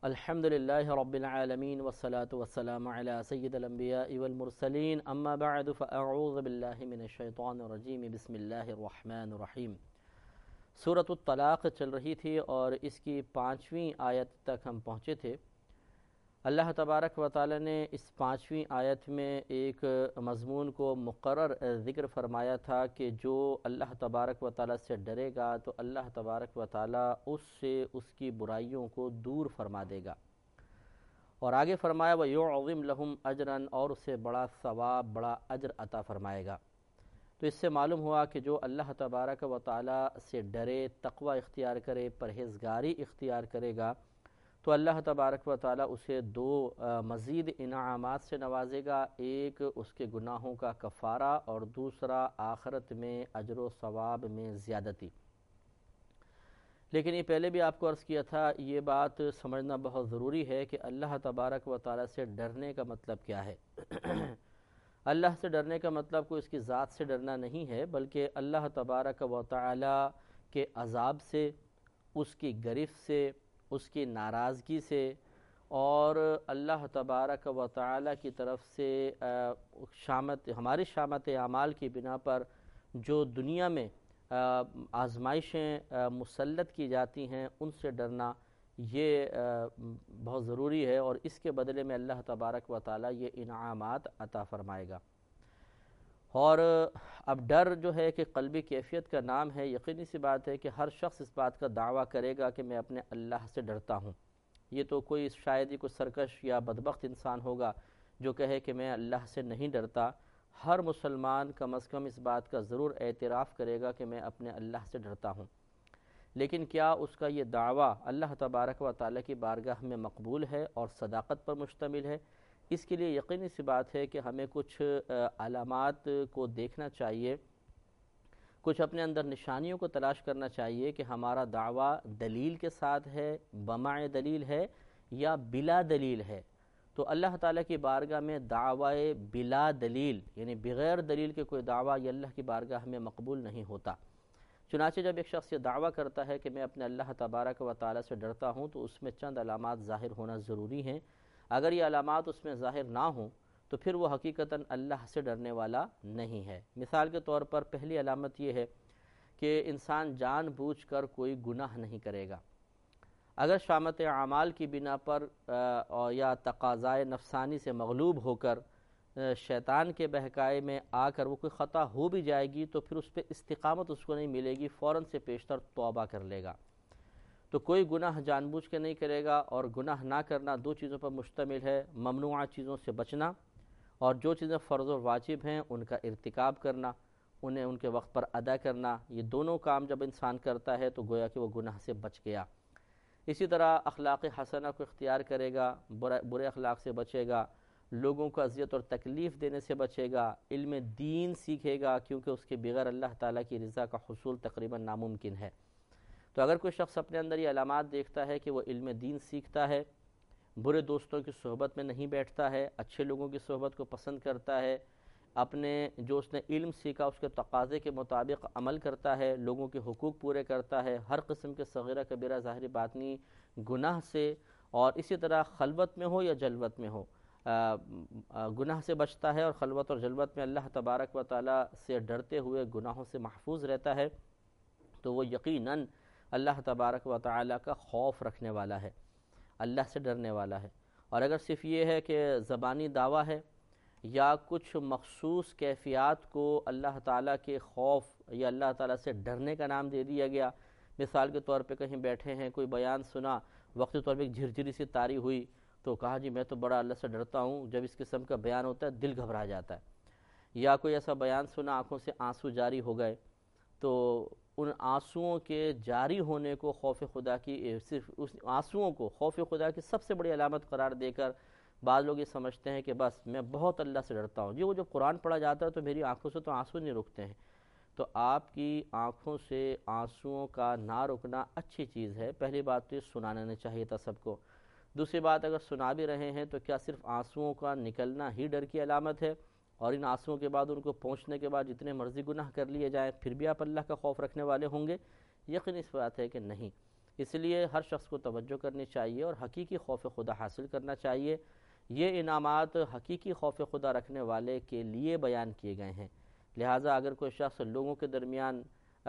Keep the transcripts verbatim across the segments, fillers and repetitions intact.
الحمد للہ رب العالمین والصلاة والسلام علی سید الانبیاء والمرسلین اما بعد فاعوذ باللہ من الشیطان الرجیم بسم اللہ الرحمن الرحیم۔ سورۃ الطلاق چل رہی تھی اور اس کی پانچویں آیت تک ہم پہنچے تھے۔ اللہ تبارک و تعالی نے اس پانچویں آیت میں ایک مضمون کو مقرر ذکر فرمایا تھا کہ جو اللہ تبارک و تعالی سے ڈرے گا تو اللہ تبارک و تعالی اس سے اس کی برائیوں کو دور فرما دے گا، اور آگے فرمایا وَيُعْظِمْ لَهُمْ أَجْرًا، اور اسے بڑا ثواب بڑا اجر عطا فرمائے گا۔ تو اس سے معلوم ہوا کہ جو اللہ تبارک و تعالی سے ڈرے، تقوی اختیار کرے، پرہیزگاری اختیار کرے گا تو اللہ تبارک و تعالی اسے دو مزید انعامات سے نوازے گا، ایک اس کے گناہوں کا کفارہ اور دوسرا آخرت میں اجر و ثواب میں زیادتی۔ لیکن یہ پہلے بھی آپ کو عرض کیا تھا، یہ بات سمجھنا بہت ضروری ہے کہ اللہ تبارک و تعالی سے ڈرنے کا مطلب کیا ہے۔ اللہ سے ڈرنے کا مطلب کوئی اس کی ذات سے ڈرنا نہیں ہے، بلکہ اللہ تبارک و تعالی کے عذاب سے، اس کی گرفت سے، اس کی ناراضگی سے، اور اللہ تبارک و تعالی کی طرف سے شامت ہماری شامت اعمال کی بنا پر جو دنیا میں آزمائشیں مسلط کی جاتی ہیں ان سے ڈرنا، یہ بہت ضروری ہے، اور اس کے بدلے میں اللہ تبارک و تعالی یہ انعامات عطا فرمائے گا۔ اور اب ڈر جو ہے کہ قلبی کیفیت کا نام ہے، یقینی سی بات ہے کہ ہر شخص اس بات کا دعویٰ کرے گا کہ میں اپنے اللہ سے ڈرتا ہوں۔ یہ تو کوئی شاید ہی کوئی سرکش یا بدبخت انسان ہوگا جو کہے کہ میں اللہ سے نہیں ڈرتا۔ ہر مسلمان کم از کم اس بات کا ضرور اعتراف کرے گا کہ میں اپنے اللہ سے ڈرتا ہوں، لیکن کیا اس کا یہ دعویٰ اللہ تبارک و تعالی کی بارگاہ میں مقبول ہے اور صداقت پر مشتمل ہے؟ اس کے لیے یقینی سی بات ہے کہ ہمیں کچھ علامات کو دیکھنا چاہیے، کچھ اپنے اندر نشانیوں کو تلاش کرنا چاہیے کہ ہمارا دعویٰ دلیل کے ساتھ ہے، بمع دلیل ہے یا بلا دلیل ہے۔ تو اللہ تعالیٰ کی بارگاہ میں دعوی بلا دلیل یعنی بغیر دلیل کے کوئی دعویٰ یہ اللہ کی بارگاہ میں مقبول نہیں ہوتا۔ چنانچہ جب ایک شخص یہ دعویٰ کرتا ہے کہ میں اپنے اللہ تبارک و تعالیٰ سے ڈرتا ہوں تو اس میں چند علامات ظاہر ہونا ضروری ہیں۔ اگر یہ علامات اس میں ظاہر نہ ہوں تو پھر وہ حقیقتاً اللہ سے ڈرنے والا نہیں ہے۔ مثال کے طور پر پہلی علامت یہ ہے کہ انسان جان بوجھ کر کوئی گناہ نہیں کرے گا۔ اگر شامت اعمال کی بنا پر یا تقاضائے نفسانی سے مغلوب ہو کر شیطان کے بہکائے میں آ کر وہ کوئی خطا ہو بھی جائے گی تو پھر اس پہ استقامت اس کو نہیں ملے گی، فوراً سے پیشتر توبہ کر لے گا۔ تو کوئی گناہ جان بوجھ کے نہیں کرے گا، اور گناہ نہ کرنا دو چیزوں پر مشتمل ہے، ممنوعہ چیزوں سے بچنا اور جو چیزیں فرض و واجب ہیں ان کا ارتکاب کرنا، انہیں ان کے وقت پر ادا کرنا۔ یہ دونوں کام جب انسان کرتا ہے تو گویا کہ وہ گناہ سے بچ گیا۔ اسی طرح اخلاق حسنہ کو اختیار کرے گا، برے اخلاق سے بچے گا، لوگوں کو اذیت اور تکلیف دینے سے بچے گا، علم دین سیکھے گا، کیونکہ اس کے بغیر اللہ تعالیٰ کی رضا کا حصول تقریباً ناممکن ہے۔ تو اگر کوئی شخص اپنے اندر یہ علامات دیکھتا ہے کہ وہ علم دین سیکھتا ہے، برے دوستوں کی صحبت میں نہیں بیٹھتا ہے، اچھے لوگوں کی صحبت کو پسند کرتا ہے، اپنے جو اس نے علم سیکھا اس کے تقاضے کے مطابق عمل کرتا ہے، لوگوں کے حقوق پورے کرتا ہے، ہر قسم کے صغیرہ کبیرہ ظاہری باطنی گناہ سے، اور اسی طرح خلوت میں ہو یا جلوت میں ہو گناہ سے بچتا ہے، اور خلوت اور جلوت میں اللہ تبارک و تعالی سے ڈرتے ہوئے گناہوں سے محفوظ رہتا ہے، تو وہ یقیناً اللہ تبارک و تعالی کا خوف رکھنے والا ہے، اللہ سے ڈرنے والا ہے۔ اور اگر صرف یہ ہے کہ زبانی دعویٰ ہے یا کچھ مخصوص کیفیات کو اللہ تعالیٰ کے خوف یا اللہ تعالیٰ سے ڈرنے کا نام دے دیا گیا، مثال کے طور پہ کہیں بیٹھے ہیں، کوئی بیان سنا، وقتی طور پہ ایک جھرجھری سی طاری ہوئی تو کہا جی میں تو بڑا اللہ سے ڈرتا ہوں، جب اس قسم کا بیان ہوتا ہے دل گھبرا جاتا ہے۔ یا کوئی ایسا بیان سنا، آنکھوں سے آنسو جاری ہو گئے، تو ان آنسوؤں کے جاری ہونے کو خوف خدا کی صرف اس آنسوؤں کو خوف خدا کی سب سے بڑی علامت قرار دے کر بعض لوگ یہ سمجھتے ہیں کہ بس میں بہت اللہ سے ڈرتا ہوں، جی وہ جب قرآن پڑھا جاتا ہے تو میری آنکھوں سے تو آنسو نہیں رکتے ہیں۔ تو آپ کی آنکھوں سے آنسوؤں کا نہ رکنا اچھی چیز ہے، پہلی بات تو یہ سنانا نہیں چاہیے تھا سب کو۔ دوسری بات، اگر سنا بھی رہے ہیں تو کیا صرف آنسوؤں کا نکلنا ہی ڈر کی علامت ہے، اور ان آنسوؤں کے بعد ان کو پہنچنے کے بعد جتنے مرضی گناہ کر لیے جائیں پھر بھی آپ اللہ کا خوف رکھنے والے ہوں گے؟ یقینی اس بات ہے کہ نہیں۔ اس لیے ہر شخص کو توجہ کرنی چاہیے اور حقیقی خوف خدا حاصل کرنا چاہیے۔ یہ انعامات حقیقی خوف خدا رکھنے والے کے لیے بیان کیے گئے ہیں، لہٰذا اگر کوئی شخص لوگوں کے درمیان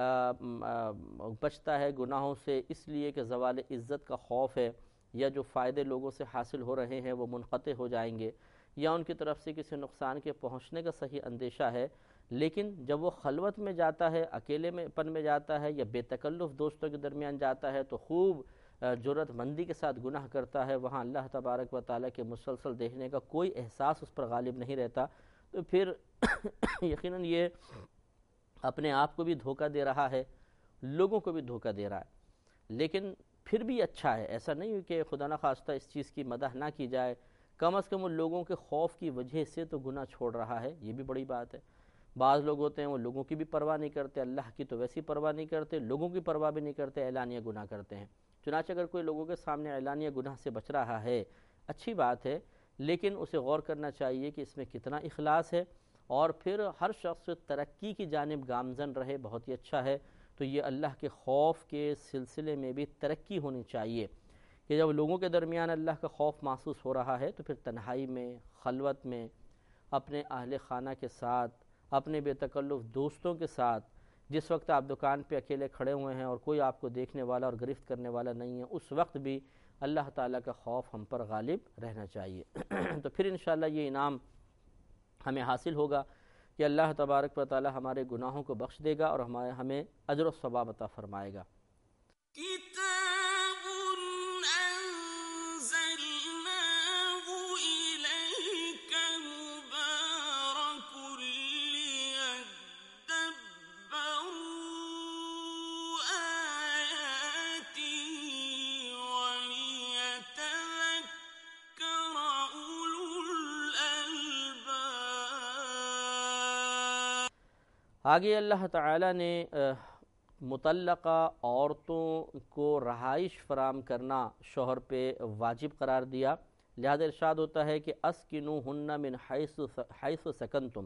بچتا ہے گناہوں سے اس لیے کہ زوال عزت کا خوف ہے، یا جو فائدے لوگوں سے حاصل ہو رہے ہیں وہ منقطع ہو جائیں گے، یا ان کی طرف سے کسی نقصان کے پہنچنے کا صحیح اندیشہ ہے، لیکن جب وہ خلوت میں جاتا ہے، اکیلے میں پن میں جاتا ہے، یا بے تکلف دوستوں کے درمیان جاتا ہے تو خوب جرأت مندی کے ساتھ گناہ کرتا ہے، وہاں اللہ تبارک و تعالیٰ کے مسلسل دیکھنے کا کوئی احساس اس پر غالب نہیں رہتا، تو پھر یقیناً یہ اپنے آپ کو بھی دھوکہ دے رہا ہے، لوگوں کو بھی دھوکہ دے رہا ہے۔ لیکن پھر بھی اچھا ہے، ایسا نہیں کہ خدا نخواستہ اس چیز کی مدح نہ کی جائے، کم از کم وہ لوگوں کے خوف کی وجہ سے تو گناہ چھوڑ رہا ہے، یہ بھی بڑی بات ہے۔ بعض لوگ ہوتے ہیں وہ لوگوں کی بھی پرواہ نہیں کرتے، اللہ کی تو ویسی پرواہ نہیں کرتے، لوگوں کی پرواہ بھی نہیں کرتے، اعلانیہ گناہ کرتے ہیں۔ چنانچہ اگر کوئی لوگوں کے سامنے اعلانیہ گناہ سے بچ رہا ہے، اچھی بات ہے، لیکن اسے غور کرنا چاہیے کہ اس میں کتنا اخلاص ہے، اور پھر ہر شخص ترقی کی جانب گامزن رہے، بہت ہی اچھا ہے۔ تو یہ اللہ کے خوف کے سلسلے میں بھی ترقی ہونی چاہیے کہ جب لوگوں کے درمیان اللہ کا خوف محسوس ہو رہا ہے تو پھر تنہائی میں، خلوت میں، اپنے اہل خانہ کے ساتھ، اپنے بے تکلف دوستوں کے ساتھ، جس وقت آپ دکان پہ اکیلے کھڑے ہوئے ہیں اور کوئی آپ کو دیکھنے والا اور گرفت کرنے والا نہیں ہے، اس وقت بھی اللہ تعالیٰ کا خوف ہم پر غالب رہنا چاہیے۔ تو پھر انشاءاللہ یہ انعام ہمیں حاصل ہوگا کہ اللہ تبارک و تعالی ہمارے گناہوں کو بخش دے گا اور ہمارے ہمیں اجر و ثواب عطا فرمائے گا۔ کتاب انزلناہ الیک مبارک لیدبروا آیاتہ ولیتذکر اولو الالباب۔ آگے اللہ تعالیٰ نے مطلقہ عورتوں کو رہائش فراہم کرنا شوہر پہ واجب قرار دیا، لہذا ارشاد ہوتا ہے کہ اسکنوہن من حیث حیث سکنتم،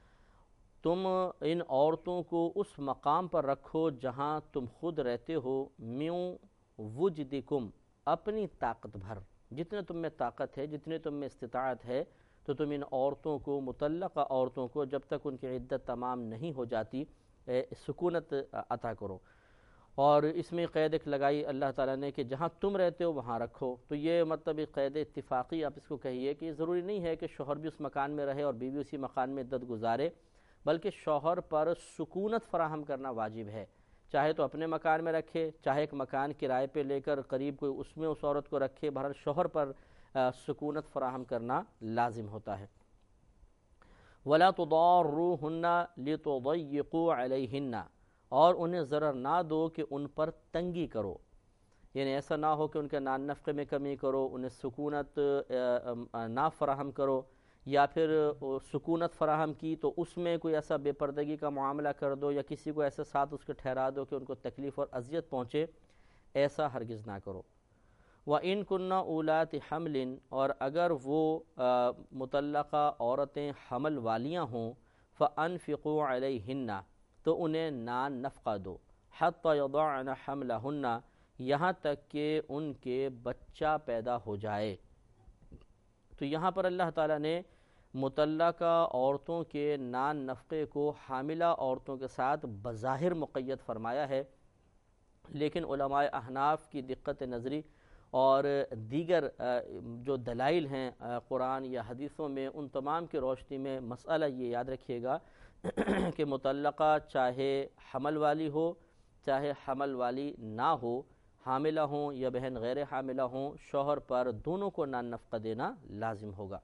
تم ان عورتوں کو اس مقام پر رکھو جہاں تم خود رہتے ہو، من وجدکم، اپنی طاقت بھر، جتنے تم میں طاقت ہے، جتنے تم میں استطاعت ہے، تو تم ان عورتوں کو، مطلقہ عورتوں کو جب تک ان کی عدت تمام نہیں ہو جاتی سکونت عطا کرو۔ اور اس میں قید ایک لگائی اللہ تعالیٰ نے کہ جہاں تم رہتے ہو وہاں رکھو، تو یہ مطلب ایک قید اتفاقی آپ اس کو کہیے کہ ضروری نہیں ہے کہ شوہر بھی اس مکان میں رہے اور بیوی اسی مکان میں عدت گزارے، بلکہ شوہر پر سکونت فراہم کرنا واجب ہے، چاہے تو اپنے مکان میں رکھے، چاہے ایک مکان کرائے پہ لے کر قریب کوئی اس میں اس عورت کو رکھے، بہرحال شوہر پر سکونت فراہم کرنا لازم ہوتا ہے۔ وَلَا تُضَارُّوهُنَّ لِتُضَيِّقُوا عَلَيْهِنَّ، اور انہیں ضرر نہ دو کہ ان پر تنگی کرو، یعنی ایسا نہ ہو کہ ان کے نان نفقے میں کمی کرو، انہیں سکونت نہ فراہم کرو، یا پھر سکونت فراہم کی تو اس میں کوئی ایسا بے پردگی کا معاملہ کر دو، یا کسی کو ایسے ساتھ اس کے ٹھہرا دو کہ ان کو تکلیف اور اذیت پہنچے، ایسا ہرگز نہ کرو۔ وَإِن كُنَّ أُولَاتِ حَمْلٍ، اور اگر وہ مطلقہ عورتیں حمل والیاں ہوں، فَأَنفِقُوا عَلَيْهِنَّ، تو انہیں نان نفقہ دو، حَتَّى يَضَعْنَ حَمْلَهُنَّ، یہاں تک کہ ان کے بچہ پیدا ہو جائے۔ تو یہاں پر اللہ تعالیٰ نے مطلقہ عورتوں کے نان نفقے کو حاملہ عورتوں کے ساتھ بظاہر مقید فرمایا ہے، لیکن علماء احناف کی دقت نظری اور دیگر جو دلائل ہیں قرآن یا حدیثوں میں، ان تمام کی روشنی میں مسئلہ یہ یاد رکھیے گا کہ مطلقہ چاہے حمل والی ہو چاہے حمل والی نہ ہو، حاملہ ہوں یا بہن غیر حاملہ ہوں، شوہر پر دونوں کو نان نفقہ دینا لازم ہوگا۔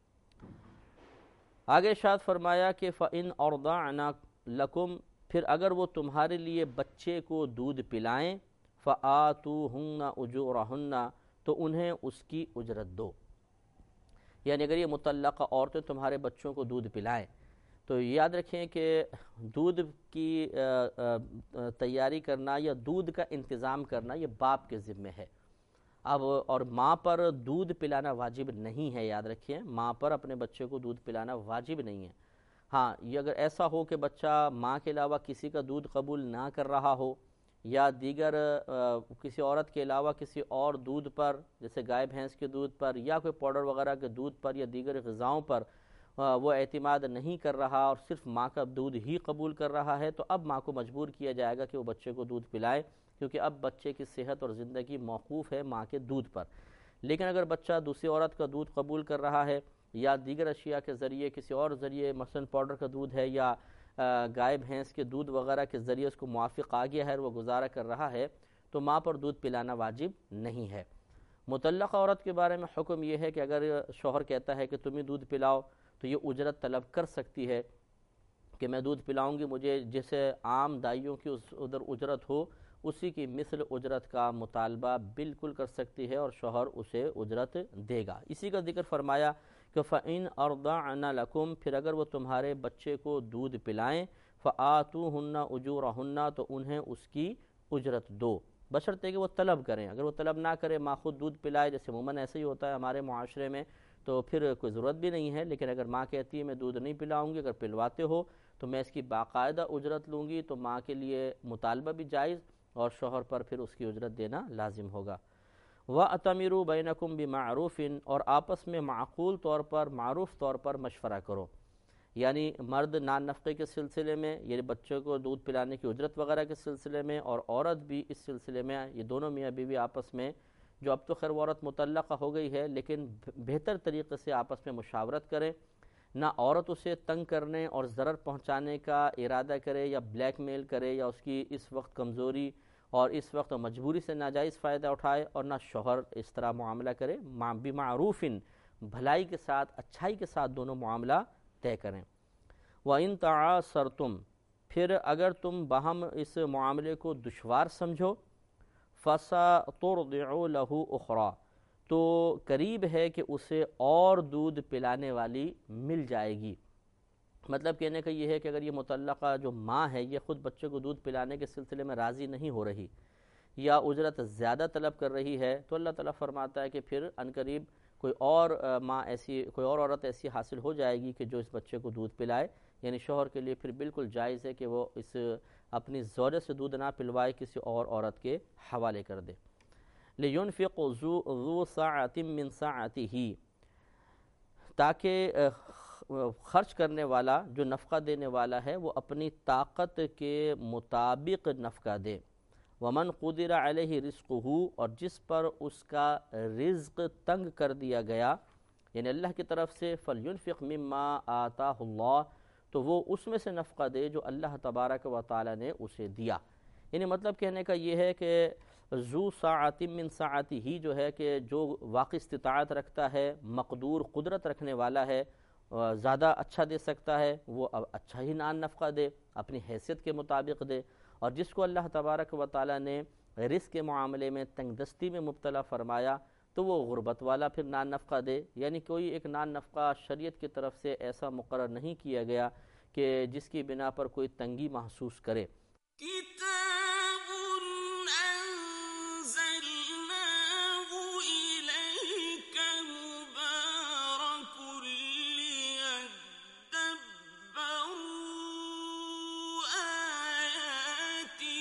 آگے ارشاد فرمایا کہ فَإِنْ أَرْضَعْنَ لَكُمْ، پھر اگر وہ تمہارے لیے بچے کو دودھ پلائیں، فَآتُوهُنَّ أُجُورَهُنَّ، تو انہیں اس کی اجرت دو، یعنی اگر یہ مطلقہ عورتیں تمہارے بچوں کو دودھ پلائیں تو یاد رکھیں کہ دودھ کی تیاری کرنا یا دودھ کا انتظام کرنا یہ باپ کے ذمہ ہے۔ اب اور ماں پر دودھ پلانا واجب نہیں ہے، یاد رکھیں ماں پر اپنے بچے کو دودھ پلانا واجب نہیں ہے۔ ہاں، یہ اگر ایسا ہو کہ بچہ ماں کے علاوہ کسی کا دودھ قبول نہ کر رہا ہو، یا دیگر کسی عورت کے علاوہ کسی اور دودھ پر جیسے گائے بھینس کے دودھ پر یا کوئی پاؤڈر وغیرہ کے دودھ پر یا دیگر غذاؤں پر وہ اعتماد نہیں کر رہا اور صرف ماں کا دودھ ہی قبول کر رہا ہے، تو اب ماں کو مجبور کیا جائے گا کہ وہ بچے کو دودھ پلائے، کیونکہ اب بچے کی صحت اور زندگی موقوف ہے ماں کے دودھ پر۔ لیکن اگر بچہ دوسری عورت کا دودھ قبول کر رہا ہے یا دیگر اشیاء کے ذریعے کسی اور ذریعے مثلا پاؤڈر کا دودھ ہے یا گائے بھینس کے دودھ وغیرہ کے ذریعے اس کو موافق آ گیا ہے اور وہ گزارا کر رہا ہے، تو ماں پر دودھ پلانا واجب نہیں ہے۔ مطلقہ عورت کے بارے میں حکم یہ ہے کہ اگر شوہر کہتا ہے کہ تم ہی دودھ پلاؤ تو یہ اجرت طلب کر سکتی ہے کہ میں دودھ پلاؤں گی، مجھے جیسے عام دائیوں کی ادھر اجرت ہو اسی کی مثل اجرت کا مطالبہ بالکل کر سکتی ہے اور شوہر اسے اجرت دے گا۔ اسی کا ذکر فرمایا کہ فَإِنْ أَرْضَعْنَ لَكُمْ، پھر اگر وہ تمہارے بچے کو دودھ پلائیں، فَآتُوهُنَّ أُجُورَهُنَّ، تو انہیں اس کی اجرت دو، بشرطے کہ وہ طلب کریں۔ اگر وہ طلب نہ کرے، ماں خود دودھ پلائے، جیسے عموماً ایسے ہی ہوتا ہے ہمارے معاشرے میں، تو پھر کوئی ضرورت بھی نہیں ہے۔ لیکن اگر ماں کہتی ہے میں دودھ نہیں پلاؤں گی، اگر پلواتے ہو تو میں اس کی باقاعدہ اجرت لوں گی، تو ماں کے لیے مطالبہ بھی جائز اور شوہر پر پھر اس کی اجرت دینا لازم ہوگا۔ وَأَتَمِرُوا بَيْنَكُمْ بِمَعْرُوفٍ، اور آپس میں معقول طور پر معروف طور پر مشورہ کرو، یعنی مرد نان نفقے کے سلسلے میں، یعنی بچوں کو دودھ پلانے کی اجرت وغیرہ کے سلسلے میں، اور عورت بھی اس سلسلے میں، یہ دونوں میاں بیوی آپس میں، جو اب تو خیر وہ عورت مطلقہ ہو گئی ہے لیکن بہتر طریقے سے آپس میں مشاورت کریں، نہ عورت اسے تنگ کرنے اور ضرر پہنچانے کا ارادہ کرے یا بلیک میل کرے یا اس کی اس وقت کمزوری اور اس وقت مجبوری سے ناجائز فائدہ اٹھائے، اور نہ شوہر اس طرح معاملہ کرے، بِمَعْرُوفٍ، بھلائی کے ساتھ، اچھائی کے ساتھ دونوں معاملہ طے کریں۔ وَإِن تَعَاثَرْتُمْ، پھر اگر تم باہم اس معاملے کو دشوار سمجھو، فَسَتُرْضِعُ لَهُ أُخْرَى، تو قریب ہے کہ اسے اور دودھ پلانے والی مل جائے گی۔ مطلب کہنے کا یہ ہے کہ اگر یہ مطلقہ جو ماں ہے یہ خود بچے کو دودھ پلانے کے سلسلے میں راضی نہیں ہو رہی یا اجرت زیادہ طلب کر رہی ہے، تو اللہ تعالیٰ فرماتا ہے کہ پھر عنقریب کوئی اور ماں ایسی، کوئی اور عورت ایسی حاصل ہو جائے گی کہ جو اس بچے کو دودھ پلائے، یعنی شوہر کے لیے پھر بالکل جائز ہے کہ وہ اس اپنی زوجہ سے دودھ نہ پلوائے، کسی اور عورت کے حوالے کر دے۔ لِيُنْفِقُ ذُو سَعَةٍ مِّن سَعَتِهِ، تاکہ خرچ کرنے والا، جو نفقہ دینے والا ہے، وہ اپنی طاقت کے مطابق نفقہ دے۔ وَمَنْ قُدِرَ عَلَيْهِ رِزْقُهُ، اور جس پر اس کا رزق تنگ کر دیا گیا یعنی اللہ کی طرف سے، فَلْيُنْفِقْ مِمَّا آتَاهُ اللَّهُ، تو وہ اس میں سے نفقہ دے جو اللہ تبارک و تعالی نے اسے دیا۔ یعنی مطلب کہنے کا یہ ہے کہ ذو ساعت من ساعتی ہی جو ہے کہ جو واقعی استطاعت رکھتا ہے، مقدور قدرت رکھنے والا ہے، زیادہ اچھا دے سکتا ہے، وہ اچھا ہی نان نفقہ دے، اپنی حیثیت کے مطابق دے، اور جس کو اللہ تبارک و تعالی نے رزق کے معاملے میں تنگ دستی میں مبتلا فرمایا تو وہ غربت والا پھر نان نفقہ دے۔ یعنی کوئی ایک نان نفقہ شریعت کی طرف سے ایسا مقرر نہیں کیا گیا کہ جس کی بنا پر کوئی تنگی محسوس کرے۔ کتاب انزلناه الیک مبارک لیدبروا آیاتی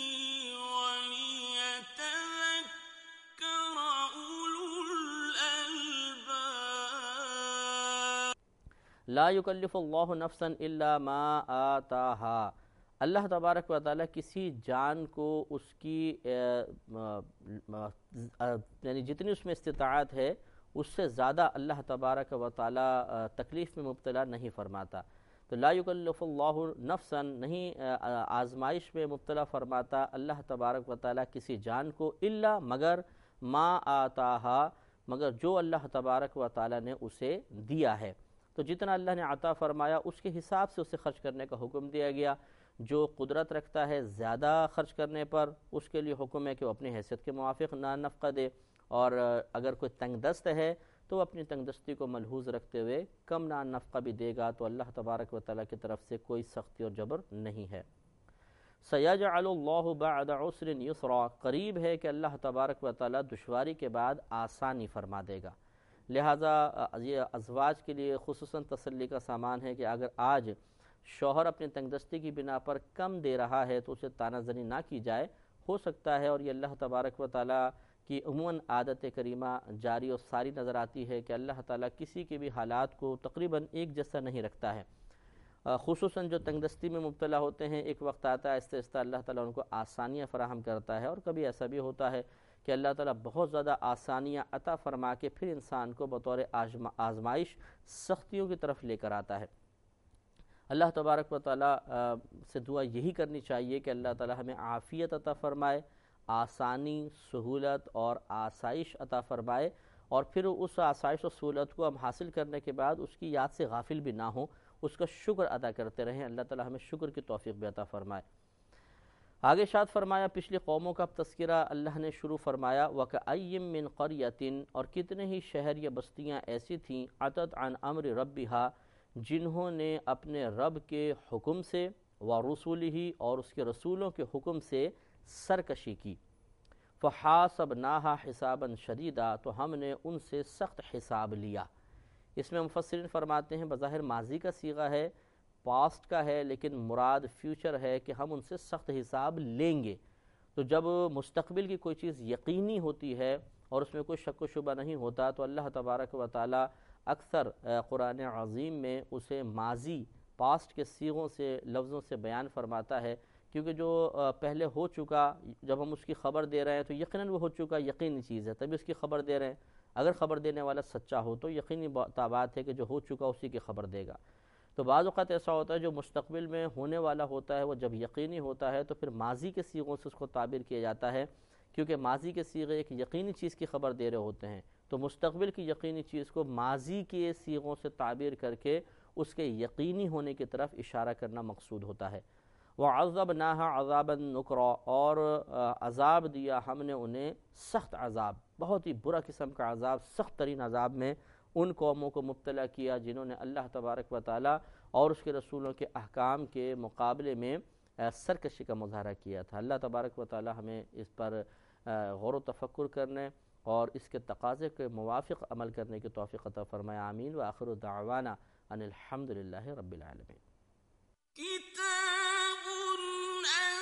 ولیتذکر اولو الالباب۔ لا یکلف اللہ نفسا الا ما آتاہا، اللہ تبارک و تعالیٰ کسی جان کو اس کی یعنی جتنی اس میں استطاعت ہے اس سے زیادہ اللہ تبارک و تعالیٰ تکلیف میں مبتلا نہیں فرماتا۔ تو لا یکلف اللہ نفسا، نہیں آزمائش میں مبتلا فرماتا اللہ تبارک و تعالیٰ کسی جان کو، الا مگر ما آتاہا، مگر جو اللہ تبارک و تعالیٰ نے اسے دیا ہے۔ تو جتنا اللہ نے عطا فرمایا اس کے حساب سے اسے خرچ کرنے کا حکم دیا گیا۔ جو قدرت رکھتا ہے زیادہ خرچ کرنے پر، اس کے لیے حکم ہے کہ وہ اپنی حیثیت کے موافق نان نفقہ دے، اور اگر کوئی تنگ دست ہے تو وہ اپنی تنگ دستی کو ملحوظ رکھتے ہوئے کم نان نفقہ بھی دے گا، تو اللہ تبارک و تعالیٰ کی طرف سے کوئی سختی اور جبر نہیں ہے۔ سَيَجْعَلُ اللَّهُ بَعْدَ عُسْرٍ يُسْرًا، قریب ہے کہ اللہ تبارک و تعالیٰ دشواری کے بعد آسانی فرما دے گا۔ لہٰذا یہ ازواج کے لیے خصوصاً تسلی کا سامان ہے کہ اگر آج شوہر اپنی تنگ دستی کی بنا پر کم دے رہا ہے تو اسے تانہ زنی نہ کی جائے، ہو سکتا ہے، اور یہ اللہ تبارک و تعالیٰ کی عموماً عادت کریمہ جاری اور ساری نظر آتی ہے کہ اللہ تعالیٰ کسی کے بھی حالات کو تقریباً ایک جیسا نہیں رکھتا ہے. خصوصاً جو تنگ دستی میں مبتلا ہوتے ہیں، ایک وقت آتا ہے آہستہ آہستہ اللہ تعالیٰ ان کو آسانیاں فراہم کرتا ہے، اور کبھی ایسا بھی ہوتا ہے کہ اللہ تعالیٰ بہت زیادہ آسانیاں عطا فرما کے پھر انسان کو بطور آزمائش سختیوں کی طرف لے کر آتا ہے. اللہ تبارک و تعالیٰ سے دعا یہی کرنی چاہیے کہ اللہ تعالیٰ ہمیں عافیت عطا فرمائے، آسانی، سہولت اور آسائش عطا فرمائے، اور پھر اس آسائش و سہولت کو ہم حاصل کرنے کے بعد اس کی یاد سے غافل بھی نہ ہوں، اس کا شکر ادا کرتے رہیں. اللہ تعالیٰ ہمیں شکر کی توفیق بھی عطا فرمائے. آگے ارشاد فرمایا، پچھلی قوموں کا تذکرہ اللہ نے شروع فرمایا، وَكَأَيٍّ مِّن قَرْيَةٍ، اور کتنے ہی شہر یا بستیاں ایسی تھیں، عَتَتْ عَنْ أَمْرِ رَبِّهَا، جنہوں نے اپنے رب کے حکم سے، وَرُسُلِهِ، اور اس کے رسولوں کے حکم سے سرکشی کی. فَحَاسَبْنَاهَا حِسَابًا شَدِيدًا، تو ہم نے ان سے سخت حساب لیا. اس میں مفسرین فرماتے ہیں بظاہر ماضی کا صیغہ ہے، پاسٹ کا ہے، لیکن مراد فیوچر ہے کہ ہم ان سے سخت حساب لیں گے. تو جب مستقبل کی کوئی چیز یقینی ہوتی ہے اور اس میں کوئی شک و شبہ نہیں ہوتا، تو اللہ تبارک و تعالیٰ اکثر قرآن عظیم میں اسے ماضی، پاسٹ کے صیغوں سے، لفظوں سے بیان فرماتا ہے، کیونکہ جو پہلے ہو چکا، جب ہم اس کی خبر دے رہے ہیں تو یقیناً وہ ہو چکا یقینی چیز ہے، تبھی اس کی خبر دے رہے ہیں. اگر خبر دینے والا سچا ہو تو یقینی بات ہے کہ جو ہو چکا اسی کی خبر دے گا. تو بعض اوقات ایسا ہوتا ہے جو مستقبل میں ہونے والا ہوتا ہے، وہ جب یقینی ہوتا ہے تو پھر ماضی کے صیغوں سے اس کو تعبیر کیا جاتا ہے، کیونکہ ماضی کے صیغے ایک یقینی چیز کی خبر دے رہے ہوتے ہیں. تو مستقبل کی یقینی چیز کو ماضی کے صیغوں سے تعبیر کر کے اس کے یقینی ہونے کی طرف اشارہ کرنا مقصود ہوتا ہے. وَعَذَّبْنَاهَا عَذَابًا نُكْرًا، اور عذاب دیا ہم نے انہیں سخت عذاب، بہت ہی برا قسم کا عذاب، سخت ترین عذاب میں ان قوموں کو مبتلا کیا جنہوں نے اللہ تبارک و تعالیٰ اور اس کے رسولوں کے احکام کے مقابلے میں سرکشی کا مظاہرہ کیا تھا. اللہ تبارک و تعالیٰ ہمیں اس پر غور و تفکر کرنے اور اس کے تقاضے کے موافق عمل کرنے کی توفیق عطا فرمائے. آمین. وآخر دعوانا ان الحمد للہ رب العالمین. کتاب